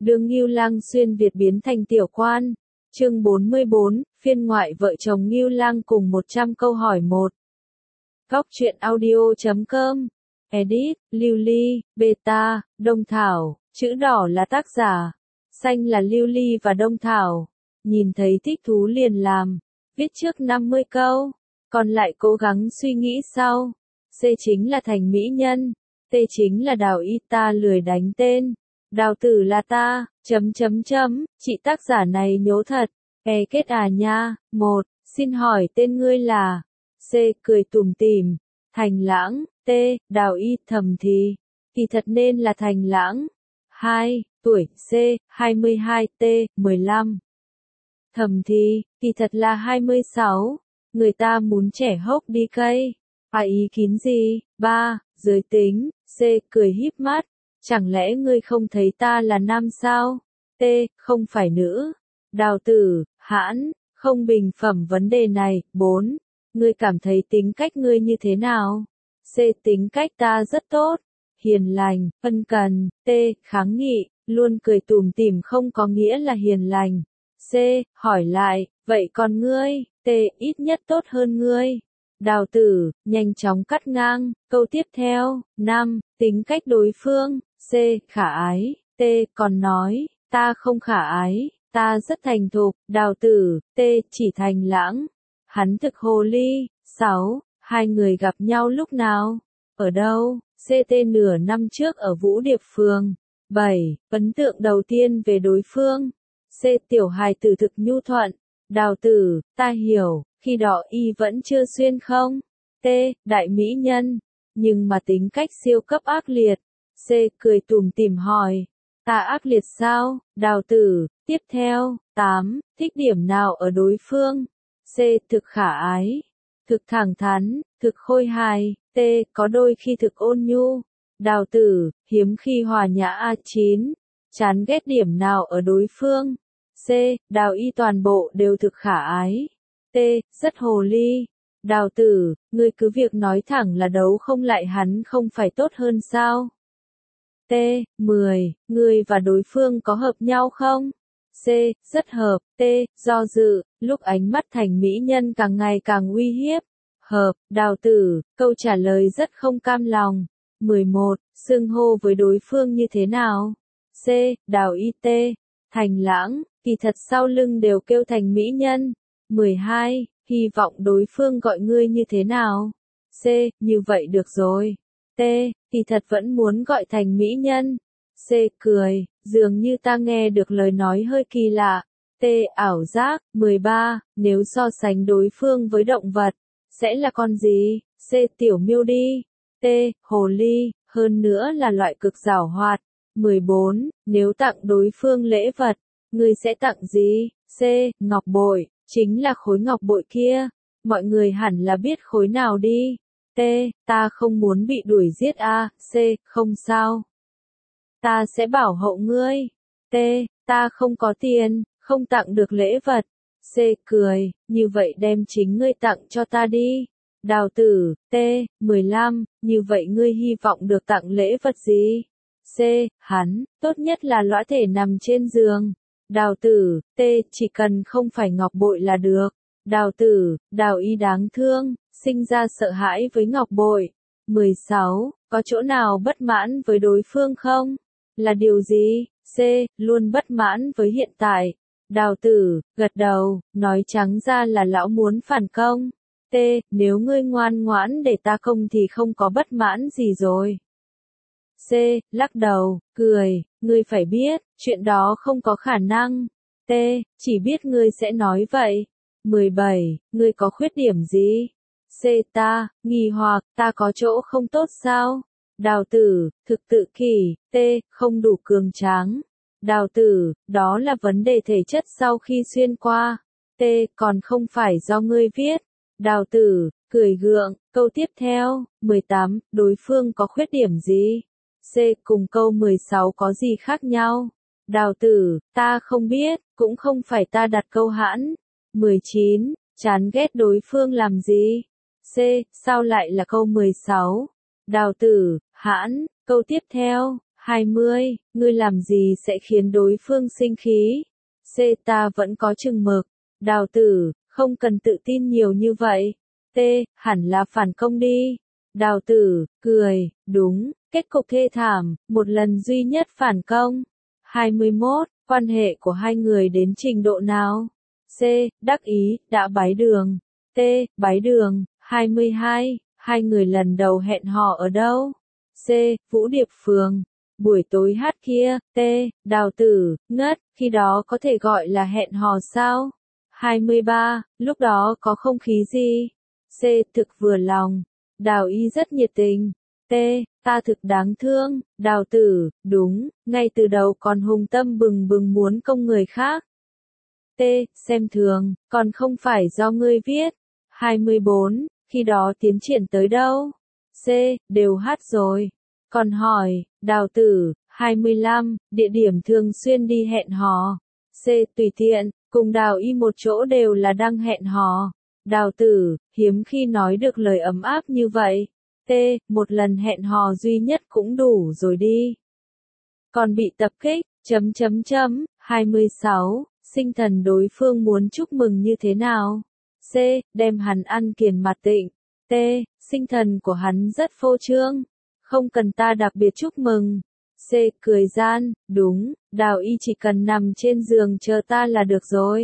Đường Ngưu Lang xuyên Việt biến thành tiểu quan. Chương 44, phiên ngoại vợ chồng Ngưu Lang cùng 100 câu hỏi 1. Góc truyện audio.com. Edit, Lưu Ly, Beta, Đông Thảo, chữ đỏ là tác giả, xanh là Lưu Ly và Đông Thảo. Nhìn thấy thích thú liền làm, viết trước 50 câu, còn lại cố gắng suy nghĩ sau. C chính là thành mỹ nhân, T chính là đào y ta lười đánh tên, đào tử là ta, chị tác giả này nhố thật, kết à nha. 1. Xin hỏi tên ngươi là? C. Cười tủm tỉm, Thành Lãng. T. Đào y thầm thì, kỳ thật nên là Thành Lãng. 2. Tuổi. C. 22. T. 15. Thầm thì, kỳ thật là 26. Người ta muốn trẻ hốc đi cây. Ý kiến gì? 3. Giới tính. C. Cười híp mắt, chẳng lẽ ngươi không thấy ta là nam sao? T. Không phải nữ. Đào tử, hãn, không bình phẩm vấn đề này. 4. Ngươi cảm thấy tính cách ngươi như thế nào? C. Tính cách ta rất tốt, hiền lành, ân cần. T. Kháng nghị, luôn cười tủm tỉm không có nghĩa là hiền lành. C. Hỏi lại, vậy còn ngươi? T. Ít nhất tốt hơn ngươi. Đào tử, nhanh chóng cắt ngang, câu tiếp theo. 5. Tính cách đối phương. C. Khả ái. T. Còn nói, ta không khả ái, ta rất thành thục. Đào tử, T. Chỉ Thành Lãng, hắn thực hồ ly. 6. Hai người gặp nhau lúc nào? Ở đâu? CT nửa năm trước ở Vũ Điệp Phường. 7. Ấn tượng đầu tiên về đối phương. C. Tiểu hài tử thực nhu thuận. Đào tử, ta hiểu, khi đó y vẫn chưa xuyên không? T. Đại mỹ nhân, nhưng mà tính cách siêu cấp ác liệt. C. Cười tủm tỉm hỏi, ta ác liệt sao? Đào tử, tiếp theo. 8. Thích điểm nào ở đối phương? C. Thực khả ái, thực thẳng thắn, thực khôi hài. T. Có đôi khi thực ôn nhu. Đào tử, hiếm khi hòa nhã. 9. Chán ghét điểm nào ở đối phương? C. Đào y toàn bộ đều thực khả ái. T. Rất hồ ly. Đào tử, ngươi cứ việc nói thẳng là đấu không lại hắn không phải tốt hơn sao? T. 10. Ngươi và đối phương có hợp nhau không? C. Rất hợp. T. Do dự, lúc ánh mắt thành mỹ nhân càng ngày càng uy hiếp. Hợp. Đào tử, câu trả lời rất không cam lòng. 11. Xưng hô với đối phương như thế nào? C. Đào y. T. Thành Lãng, kỳ thật sau lưng đều kêu thành mỹ nhân. 12. Hy vọng đối phương gọi ngươi như thế nào? C. Như vậy được rồi. T. Kỳ thật vẫn muốn gọi thành mỹ nhân. C. Cười, dường như ta nghe được lời nói hơi kỳ lạ. T. Ảo giác. 13. Nếu so sánh đối phương với động vật, sẽ là con gì? C. Tiểu miêu đi. T. Hồ ly, hơn nữa là loại cực giảo hoạt. 14. Nếu tặng đối phương lễ vật, ngươi sẽ tặng gì? C. Ngọc bội, chính là khối ngọc bội kia. Mọi người hẳn là biết khối nào đi. T. Ta không muốn bị đuổi giết a. C. Không sao, ta sẽ bảo hộ ngươi. T. Ta không có tiền, không tặng được lễ vật. C. Cười, như vậy đem chính ngươi tặng cho ta đi. Đào tử, T. 15. Như vậy ngươi hy vọng được tặng lễ vật gì? C. Hắn, tốt nhất là lõa thể nằm trên giường. Đào tử, T. Chỉ cần không phải ngọc bội là được. Đào tử, đào y đáng thương, sinh ra sợ hãi với ngọc bội. 16. Có chỗ nào bất mãn với đối phương không? Là điều gì? C. Luôn bất mãn với hiện tại. Đào tử, gật đầu, nói trắng ra là lão muốn phản công. T. Nếu ngươi ngoan ngoãn để ta công thì không có bất mãn gì rồi. C. Lắc đầu, cười, ngươi phải biết, chuyện đó không có khả năng. T. Chỉ biết ngươi sẽ nói vậy. 17. Ngươi có khuyết điểm gì? C. Ta, nghi hoặc, ta có chỗ không tốt sao? Đào tử, thực tự kỷ. T. Không đủ cường tráng. Đào tử, đó là vấn đề thể chất sau khi xuyên qua. T. Còn không phải do ngươi viết. Đào tử, cười gượng, câu tiếp theo. 18. Đối phương có khuyết điểm gì? C. Cùng câu 16 có gì khác nhau? Đào tử, ta không biết, cũng không phải ta đặt câu hãn. 19. Chán ghét đối phương làm gì? C. Sao lại là câu 16? Đào tử, hãn, câu tiếp theo. 20. Ngươi làm gì sẽ khiến đối phương sinh khí? C. Ta vẫn có chừng mực. Đào tử, không cần tự tin nhiều như vậy. T. Hẳn là phản công đi. Đào tử, cười, đúng, kết cục thê thảm, một lần duy nhất phản công. 21. Quan hệ của hai người đến trình độ nào? C. Đắc ý, đã bái đường. T. Bái đường. 22. Hai người lần đầu hẹn hò ở đâu? C. Vũ Điệp Phường. Buổi tối hát kia. T. Đào tử, ngất, khi đó có thể gọi là hẹn hò sao? 23. Lúc đó có không khí gì? C. Thực vừa lòng. Đào y rất nhiệt tình. T. Ta thực đáng thương. Đào tử, đúng, ngay từ đầu còn hùng tâm bừng bừng muốn công người khác. T. Xem thường, còn không phải do ngươi viết. 24. Khi đó tiến triển tới đâu? C. Đều hát rồi. Còn hỏi, đào tử, 25. Địa điểm thường xuyên đi hẹn hò. C. Tùy tiện, cùng đào y một chỗ đều là đang hẹn hò. Đào tử, hiếm khi nói được lời ấm áp như vậy. T. Một lần hẹn hò duy nhất cũng đủ rồi đi. Còn bị tập kích, 26. Sinh thần đối phương muốn chúc mừng như thế nào? C. Đem hắn ăn kiền mặt tịnh. T. Sinh thần của hắn rất phô trương. Không cần ta đặc biệt chúc mừng. C. Cười gian, đúng, đào y chỉ cần nằm trên giường chờ ta là được rồi.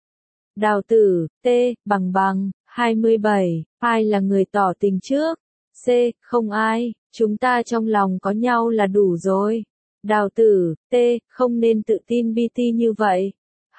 Đào tử, T. Bằng. 27. Ai là người tỏ tình trước? C. Không ai, chúng ta trong lòng có nhau là đủ rồi. Đào tử, T. Không nên tự tin BT như vậy.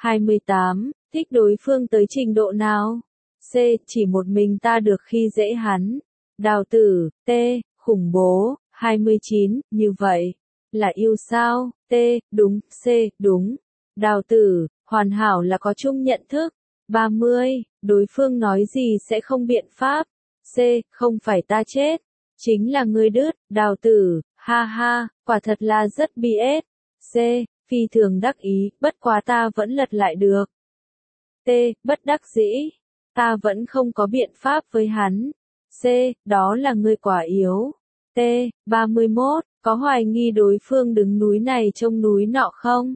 28. Thích đối phương tới trình độ nào? C. Chỉ một mình ta được khi dễ hắn. Đào tử, T. Khủng bố. 29. Như vậy là yêu sao? T. Đúng. C. Đúng. Đào tử, hoàn hảo là có chung nhận thức. 30. Đối phương nói gì sẽ không biện pháp? C. Không phải ta chết, chính là ngươi đứt. Đào tử, ha ha, quả thật là rất BS. C. Phi thường đắc ý, bất quá ta vẫn lật lại được. T. Bất đắc dĩ, ta vẫn không có biện pháp với hắn. C. Đó là ngươi quá yếu. T. 31. Có hoài nghi đối phương đứng núi này trông núi nọ không?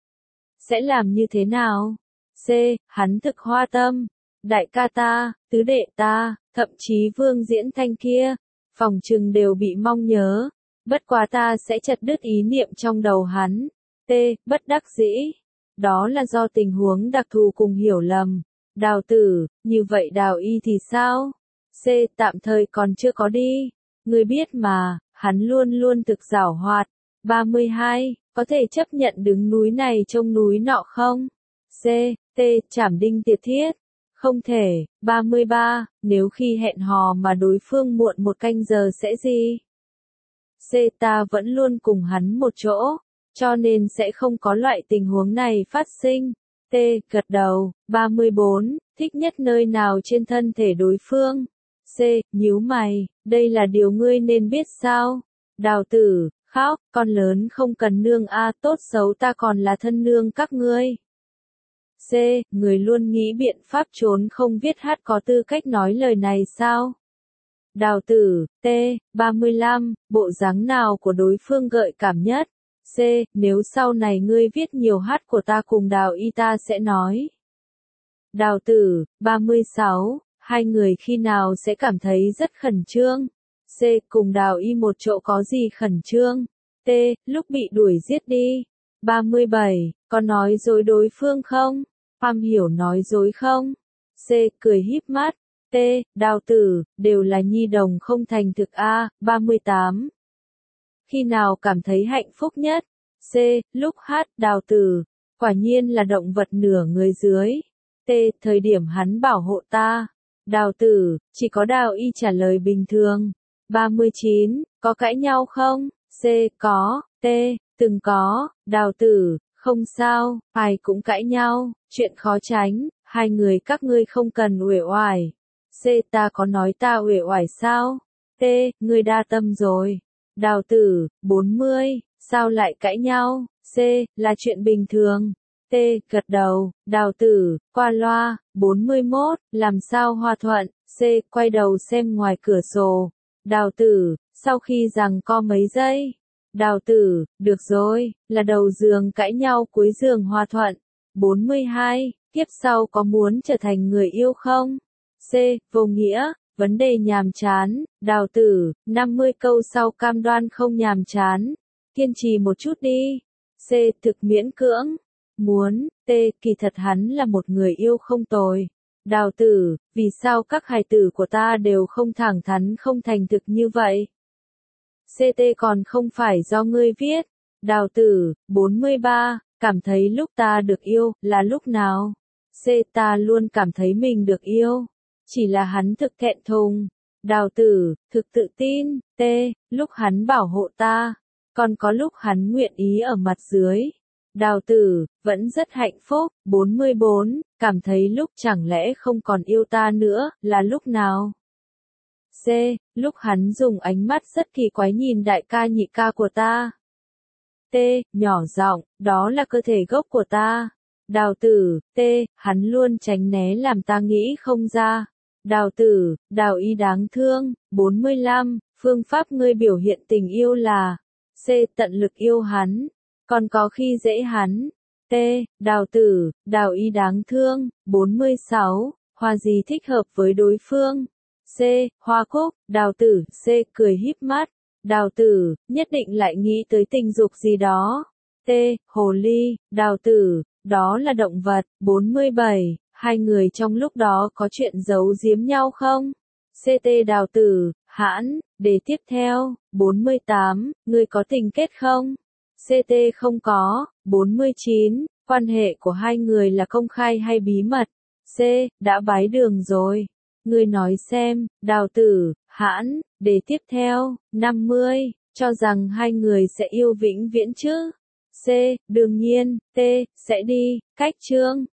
Sẽ làm như thế nào? C. Hắn thực hoa tâm. Đại ca ta, tứ đệ ta, thậm chí Vương Diễn Thanh kia, phòng trừng đều bị mong nhớ. Bất quá ta sẽ chặt đứt ý niệm trong đầu hắn. T. Bất đắc dĩ. Đó là do tình huống đặc thù cùng hiểu lầm. Đào tử, như vậy đào y thì sao? C. Tạm thời còn chưa có đi. Ngươi biết mà, hắn luôn luôn thực giảo hoạt. 32. Có thể chấp nhận đứng núi này trông núi nọ không? C. T. Trảm đinh tiệt thiết. Không thể. 33. Nếu khi hẹn hò mà đối phương muộn 1 canh giờ sẽ gì? C. Ta vẫn luôn cùng hắn một chỗ, cho nên sẽ không có loại tình huống này phát sinh. T. Gật đầu. 34. Thích nhất nơi nào trên thân thể đối phương? C. Nhíu mày. Đây là điều ngươi nên biết sao? Đào tử, khóc, con lớn không cần nương a, tốt xấu ta còn là thân nương các ngươi. C. Người luôn nghĩ biện pháp trốn không viết hát có tư cách nói lời này sao? Đào tử, T. 35. Bộ dáng nào của đối phương gợi cảm nhất? C. Nếu sau này ngươi viết nhiều hát của ta cùng đào y ta sẽ nói. Đào tử, 36. Hai người khi nào sẽ cảm thấy rất khẩn trương? C. Cùng đào y một chỗ có gì khẩn trương? T. Lúc bị đuổi giết đi. 37. Có nói dối đối phương không? Am hiểu nói dối không? C. Cười híp mắt. T. Đào tử, đều là nhi đồng không thành thực a. 38. Khi nào cảm thấy hạnh phúc nhất? C. Lúc hát. Đào tử, quả nhiên là động vật nửa người dưới. T. Thời điểm hắn bảo hộ ta. Đào tử, chỉ có đào y trả lời bình thường. 39. Có cãi nhau không? C. Có. T. Từng có. Đào tử, không sao, ai cũng cãi nhau, chuyện khó tránh, hai người các ngươi không cần uể oải. C. Ta có nói ta uể oải sao? T. Ngươi đa tâm rồi. Đào tử, 40. Sao lại cãi nhau? C. Là chuyện bình thường. T. Gật đầu. Đào tử, qua loa. 41. Làm sao hòa thuận? C. Quay đầu xem ngoài cửa sổ. Đào tử, sau khi giằng co mấy giây. Đào tử, được rồi, là đầu giường cãi nhau cuối giường hòa thuận. 42, kiếp sau có muốn trở thành người yêu không? C. Vô nghĩa, vấn đề nhàm chán. Đào tử, 50 câu sau cam đoan không nhàm chán. Kiên trì một chút đi. C. Thực miễn cưỡng. Muốn. T. Kỳ thật hắn là một người yêu không tồi. Đào tử, vì sao các hài tử của ta đều không thẳng thắn không thành thực như vậy? CT còn không phải do ngươi viết. Đào tử, 43, cảm thấy lúc ta được yêu, là lúc nào? C. Ta luôn cảm thấy mình được yêu. Chỉ là hắn thực thẹn thùng. Đào tử, thực tự tin. T. Lúc hắn bảo hộ ta. Còn có lúc hắn nguyện ý ở mặt dưới. Đào tử, vẫn rất hạnh phúc. 44, cảm thấy lúc chẳng lẽ không còn yêu ta nữa, là lúc nào? C. Lúc hắn dùng ánh mắt rất kỳ quái nhìn đại ca nhị ca của ta. T. Nhỏ giọng, đó là cơ thể gốc của ta. Đào tử, T. Hắn luôn tránh né làm ta nghĩ không ra. Đào tử, đào ý đáng thương. 45, phương pháp ngươi biểu hiện tình yêu là C. Tận lực yêu hắn. Còn có khi dễ hắn. T. Đào tử, đào ý đáng thương. 46, hoa gì thích hợp với đối phương? C. Hoa cúc. Đào tử, C. Cười híp mắt. Đào tử, nhất định lại nghĩ tới tình dục gì đó. T. Hồ ly. Đào tử, đó là động vật. 47, hai người trong lúc đó có chuyện giấu giếm nhau không? CT. Đào tử, hãn. Đề tiếp theo. 48, ngươi có tình kết không? CT. Không có. 49, quan hệ của hai người là công khai hay bí mật? C. Đã bái đường rồi. Ngươi nói xem. Đào tử, hãn. Đề tiếp theo. 50, cho rằng hai người sẽ yêu vĩnh viễn chứ? C. Đương nhiên. T. Sẽ đi. Cách chương.